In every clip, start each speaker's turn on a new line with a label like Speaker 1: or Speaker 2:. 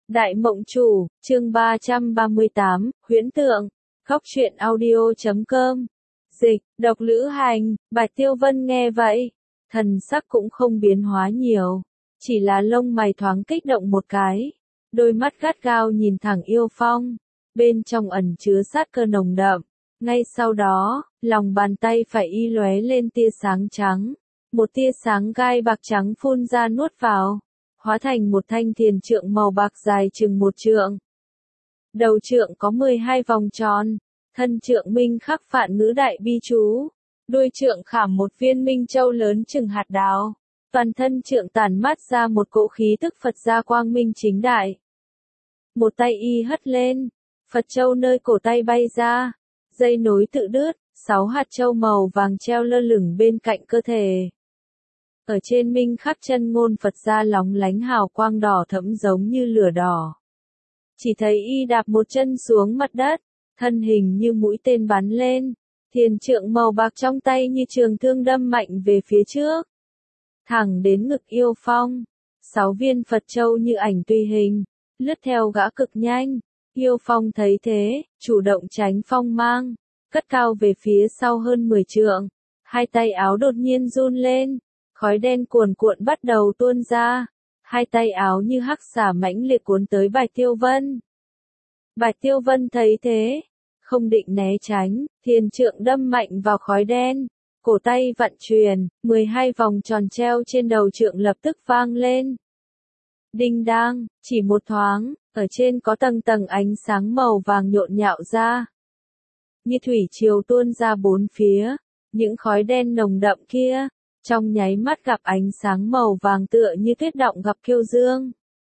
Speaker 1: Đại Mộng Chủ, chương 338, huyễn tượng, góc truyện audio.com. Dịch, độc lữ hành, Bạch Tiêu Vân nghe vậy, thần sắc cũng không biến hóa nhiều, chỉ là lông mày thoáng kích động một cái, đôi mắt gắt gao nhìn thẳng Yêu Phong, bên trong ẩn chứa sát cơ nồng đậm. Ngay sau đó, lòng bàn tay phải y lóe lên tia sáng trắng, một tia sáng gai bạc trắng phun ra nuốt vào, hóa thành một thanh thiền trượng màu bạc dài chừng 1 trượng. Đầu trượng có 12 vòng tròn, thân trượng minh khắc phạn ngữ đại bi chú, đuôi trượng khảm một viên minh châu lớn chừng hạt đào, toàn thân trượng tản mát ra một cỗ khí tức Phật gia quang minh chính đại. Một tay y hất lên, Phật châu nơi cổ tay bay ra, dây nối tự đứt, 6 hạt châu màu vàng treo lơ lửng bên cạnh cơ thể. Ở trên minh khắc chân ngôn Phật gia lóng lánh hào quang đỏ thẫm giống như lửa đỏ. Chỉ thấy y đạp một chân xuống mặt đất, thân hình như mũi tên bắn lên, thiền trượng màu bạc trong tay như trường thương đâm mạnh về phía trước. Thẳng đến ngực Yêu Phong, 6 viên Phật châu như ảnh tùy hình, lướt theo gã cực nhanh. Yêu Phong thấy thế, chủ động tránh phong mang, cất cao về phía sau hơn 10 trượng, hai tay áo đột nhiên run lên, khói đen cuồn cuộn bắt đầu tuôn ra, hai tay áo như hắc xà mãnh liệt cuốn tới Bạch Tiêu Vân. Bạch Tiêu Vân thấy thế, không định né tránh, thiền trượng đâm mạnh vào khói đen, cổ tay vặn chuyền, 12 vòng tròn treo trên đầu trượng lập tức vang lên. Đinh đang, chỉ một thoáng, ở trên có tầng tầng ánh sáng màu vàng nhộn nhạo ra. Như thủy triều tuôn ra bốn phía, những khói đen nồng đậm kia, trong nháy mắt gặp ánh sáng màu vàng tựa như tuyết động gặp kiêu dương.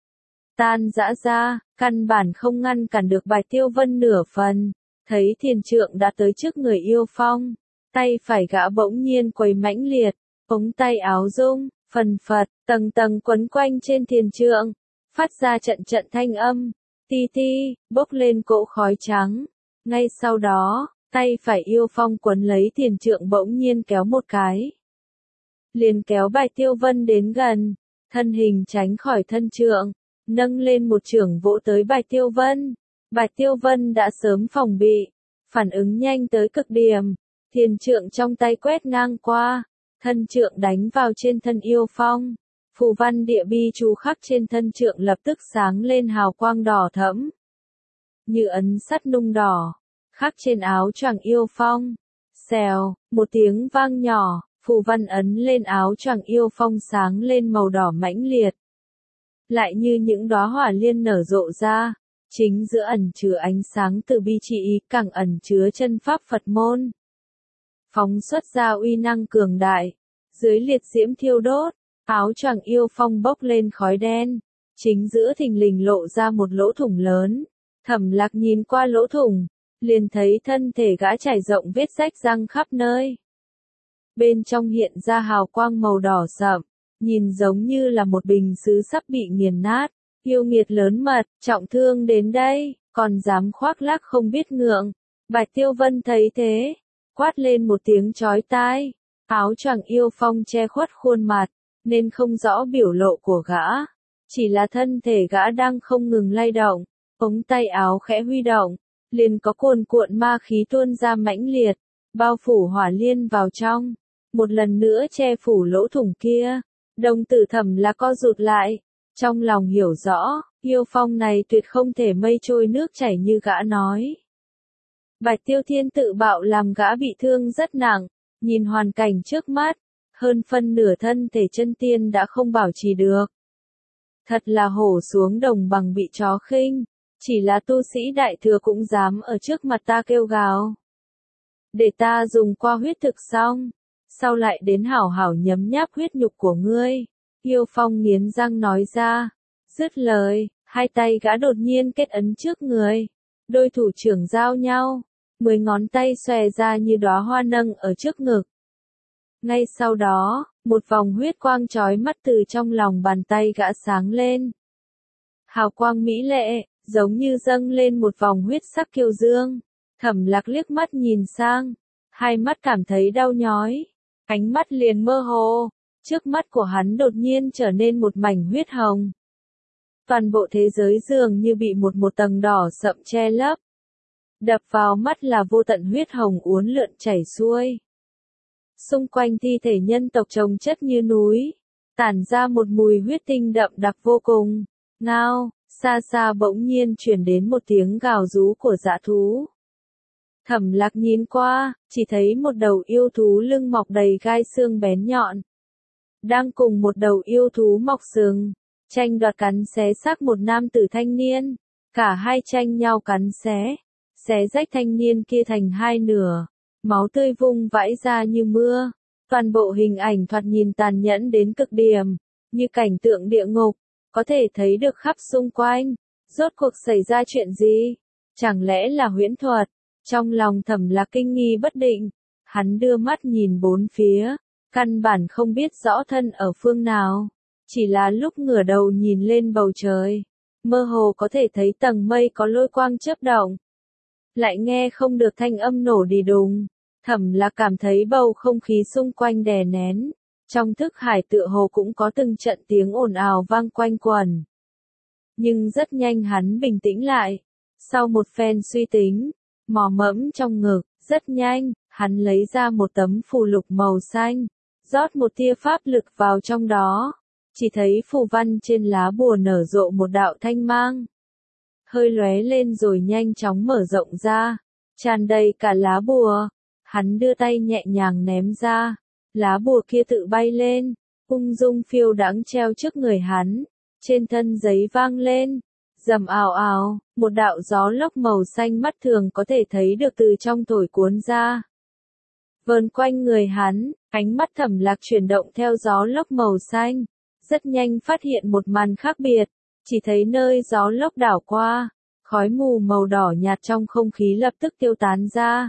Speaker 1: Tan rã ra, căn bản không ngăn cản được Bạch Tiêu Vân nửa phần, thấy thiền trượng đã tới trước người Yêu Phong, tay phải gã bỗng nhiên quấy mãnh liệt, ống tay áo rung, phần phật, tầng tầng quấn quanh trên thiền trượng, phát ra trận trận thanh âm, ti ti, bốc lên cỗ khói trắng. Ngay sau đó, tay phải Yêu Phong quấn lấy thiền trượng bỗng nhiên kéo một cái. Liền kéo Bạch Tiêu Vân đến gần, thân hình tránh khỏi thân trượng, nâng lên một chưởng vỗ tới Bạch Tiêu Vân. Bạch Tiêu Vân đã sớm phòng bị, phản ứng nhanh tới cực điểm, thiền trượng trong tay quét ngang qua, thân trượng đánh vào trên thân Yêu Phong. Phù văn địa bi chú khắc trên thân trượng lập tức sáng lên hào quang đỏ thẫm, như ấn sắt nung đỏ, khắc trên áo choàng Yêu Phong. Xèo, một tiếng vang nhỏ, phù văn ấn lên áo choàng Yêu Phong sáng lên màu đỏ mãnh liệt. Lại như những đóa hỏa liên nở rộ ra, chính giữa ẩn chứa ánh sáng từ bi chỉ ý càng ẩn chứa chân pháp Phật môn. Phóng xuất ra uy năng cường đại, dưới liệt diễm thiêu đốt, áo choàng Yêu Phong bốc lên khói đen, chính giữa thình lình lộ ra một lỗ thủng lớn. Thẩm Lạc nhìn qua lỗ thủng, liền thấy thân thể gã trải rộng vết rách răng khắp nơi. Bên trong hiện ra hào quang màu đỏ sậm, nhìn giống như là một bình sứ sắp bị nghiền nát. Yêu nghiệt lớn mật, trọng thương đến đây, còn dám khoác lác không biết ngượng. Bạch Tiêu Vân thấy thế, quát lên một tiếng chói tai. Áo choàng Yêu Phong che khuất khuôn mặt, nên không rõ biểu lộ của gã. Chỉ là thân thể gã đang không ngừng lay động, ống tay áo khẽ huy động, liền có cuồn cuộn ma khí tuôn ra mãnh liệt, bao phủ hỏa liên vào trong, một lần nữa che phủ lỗ thủng kia. Đồng tử Thẩm là co rụt lại, trong lòng hiểu rõ, Yêu Phong này tuyệt không thể mây trôi nước chảy như gã nói. Bạch Tiêu Thiên tự bạo làm gã bị thương rất nặng, nhìn hoàn cảnh trước mắt, hơn phân nửa thân thể chân tiên đã không bảo trì được. Thật là hổ xuống đồng bằng bị chó khinh, chỉ là tu sĩ đại thừa cũng dám ở trước mặt ta kêu gào. Để ta dùng qua huyết thực xong, sau lại đến hảo hảo nhấm nháp huyết nhục của ngươi. Yêu Phong nghiến răng nói ra, dứt lời, hai tay gã đột nhiên kết ấn trước người, đôi thủ trưởng giao nhau, 10 ngón tay xòe ra như đóa hoa nâng ở trước ngực. Ngay sau đó, một vòng huyết quang chói mắt từ trong lòng bàn tay gã sáng lên. Hào quang mỹ lệ, giống như dâng lên một vòng huyết sắc kiêu dương. Thẩm Lạc liếc mắt nhìn sang, hai mắt cảm thấy đau nhói, ánh mắt liền mơ hồ, trước mắt của hắn đột nhiên trở nên một mảnh huyết hồng. Toàn bộ thế giới dường như bị một tầng đỏ sậm che lấp. Đập vào mắt là vô tận huyết hồng uốn lượn chảy xuôi. Xung quanh thi thể nhân tộc chồng chất như núi, tản ra một mùi huyết tinh đậm đặc vô cùng. Ngao, xa xa bỗng nhiên truyền đến một tiếng gào rú của dã thú. Thẩm Lạc nhìn qua, chỉ thấy một đầu yêu thú lưng mọc đầy gai xương bén nhọn. Đang cùng một đầu yêu thú mọc sừng, tranh đoạt cắn xé xác một nam tử thanh niên. Cả hai tranh nhau cắn xé rách thanh niên kia thành hai nửa. Máu tươi vung vãi ra như mưa. Toàn bộ hình ảnh thoạt nhìn tàn nhẫn đến cực điểm, như cảnh tượng địa ngục, có thể thấy được khắp xung quanh. Rốt cuộc xảy ra chuyện gì? Chẳng lẽ là huyễn thuật? Trong lòng Thẩm Lạc kinh nghi bất định, hắn đưa mắt nhìn bốn phía, căn bản không biết rõ thân ở phương nào. Chỉ là lúc ngửa đầu nhìn lên bầu trời, mơ hồ có thể thấy tầng mây có lôi quang chớp động. Lại nghe không được thanh âm nổ đì đùng. Thẩm Lạc cảm thấy bầu không khí xung quanh đè nén. Trong thức hải tựa hồ cũng có từng trận tiếng ồn ào vang quanh quẩn. Nhưng rất nhanh hắn bình tĩnh lại. Sau một phen suy tính, mò mẫm trong ngực, rất nhanh, hắn lấy ra một tấm phù lục màu xanh, rót một tia pháp lực vào trong đó. Chỉ thấy phù văn trên lá bùa nở rộ một đạo thanh mang. Hơi lóe lên rồi nhanh chóng mở rộng ra, tràn đầy cả lá bùa. Hắn đưa tay nhẹ nhàng ném ra, lá bùa kia tự bay lên, ung dung phiêu đãng treo trước người hắn. Trên thân giấy vang lên, rầm ào ào, một đạo gió lốc màu xanh mắt thường có thể thấy được từ trong thổi cuốn ra. Vờn quanh người hắn, ánh mắt Thẩm Lạc chuyển động theo gió lốc màu xanh, rất nhanh phát hiện một màn khác biệt, chỉ thấy nơi gió lốc đảo qua, khói mù màu đỏ nhạt trong không khí lập tức tiêu tán ra.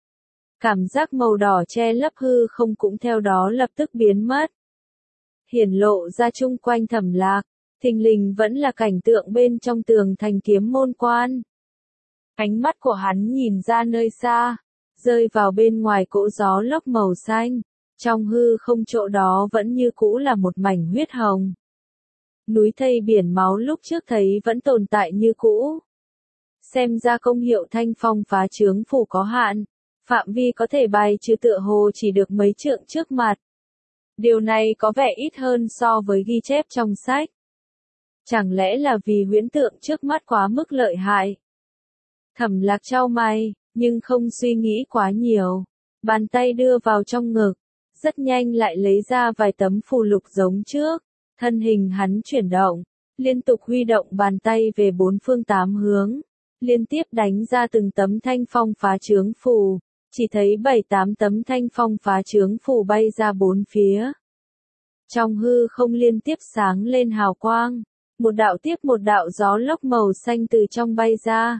Speaker 1: Cảm giác màu đỏ che lấp hư không cũng theo đó lập tức biến mất. Hiển lộ ra chung quanh Thẩm Lạc, thình lình vẫn là cảnh tượng bên trong tường thành Kiếm Môn Quan. Ánh mắt của hắn nhìn ra nơi xa, rơi vào bên ngoài cỗ gió lốc màu xanh, trong hư không chỗ đó vẫn như cũ là một mảnh huyết hồng. Núi thây biển máu lúc trước thấy vẫn tồn tại như cũ. Xem ra công hiệu thanh phong phá chướng phủ có hạn, phạm vi có thể bài trừ tựa hồ chỉ được mấy trượng trước mặt. Điều này có vẻ ít hơn so với ghi chép trong sách. Chẳng lẽ là vì huyễn tượng trước mắt quá mức lợi hại? Thẩm Lạc chau mày, nhưng không suy nghĩ quá nhiều. Bàn tay đưa vào trong ngực, rất nhanh lại lấy ra vài tấm phù lục giống trước. Thân hình hắn chuyển động, liên tục huy động bàn tay về bốn phương tám hướng, liên tiếp đánh ra từng tấm thanh phong phá chướng phù. Chỉ thấy 7-8 tấm thanh phong phá chướng phù bay ra bốn phía. Trong hư không liên tiếp sáng lên hào quang, một đạo tiếp một đạo gió lốc màu xanh từ trong bay ra.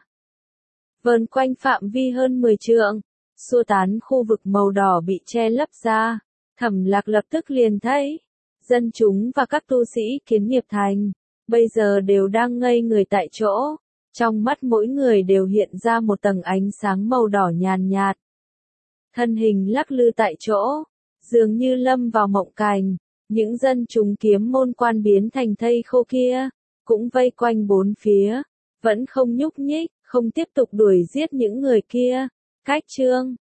Speaker 1: Vờn quanh phạm vi hơn 10 trượng, xua tán khu vực màu đỏ bị che lấp ra. Thẩm Lạc lập tức liền thấy, dân chúng và các tu sĩ Kiến Nghiệp Thành, bây giờ đều đang ngây người tại chỗ. Trong mắt mỗi người đều hiện ra một tầng ánh sáng màu đỏ nhàn nhạt. Thân hình lắc lư tại chỗ, dường như lâm vào mộng cảnh. Những dân chúng Kiếm Môn Quan biến thành thây khô kia, cũng vây quanh bốn phía, vẫn không nhúc nhích, không tiếp tục đuổi giết những người kia. Cách chương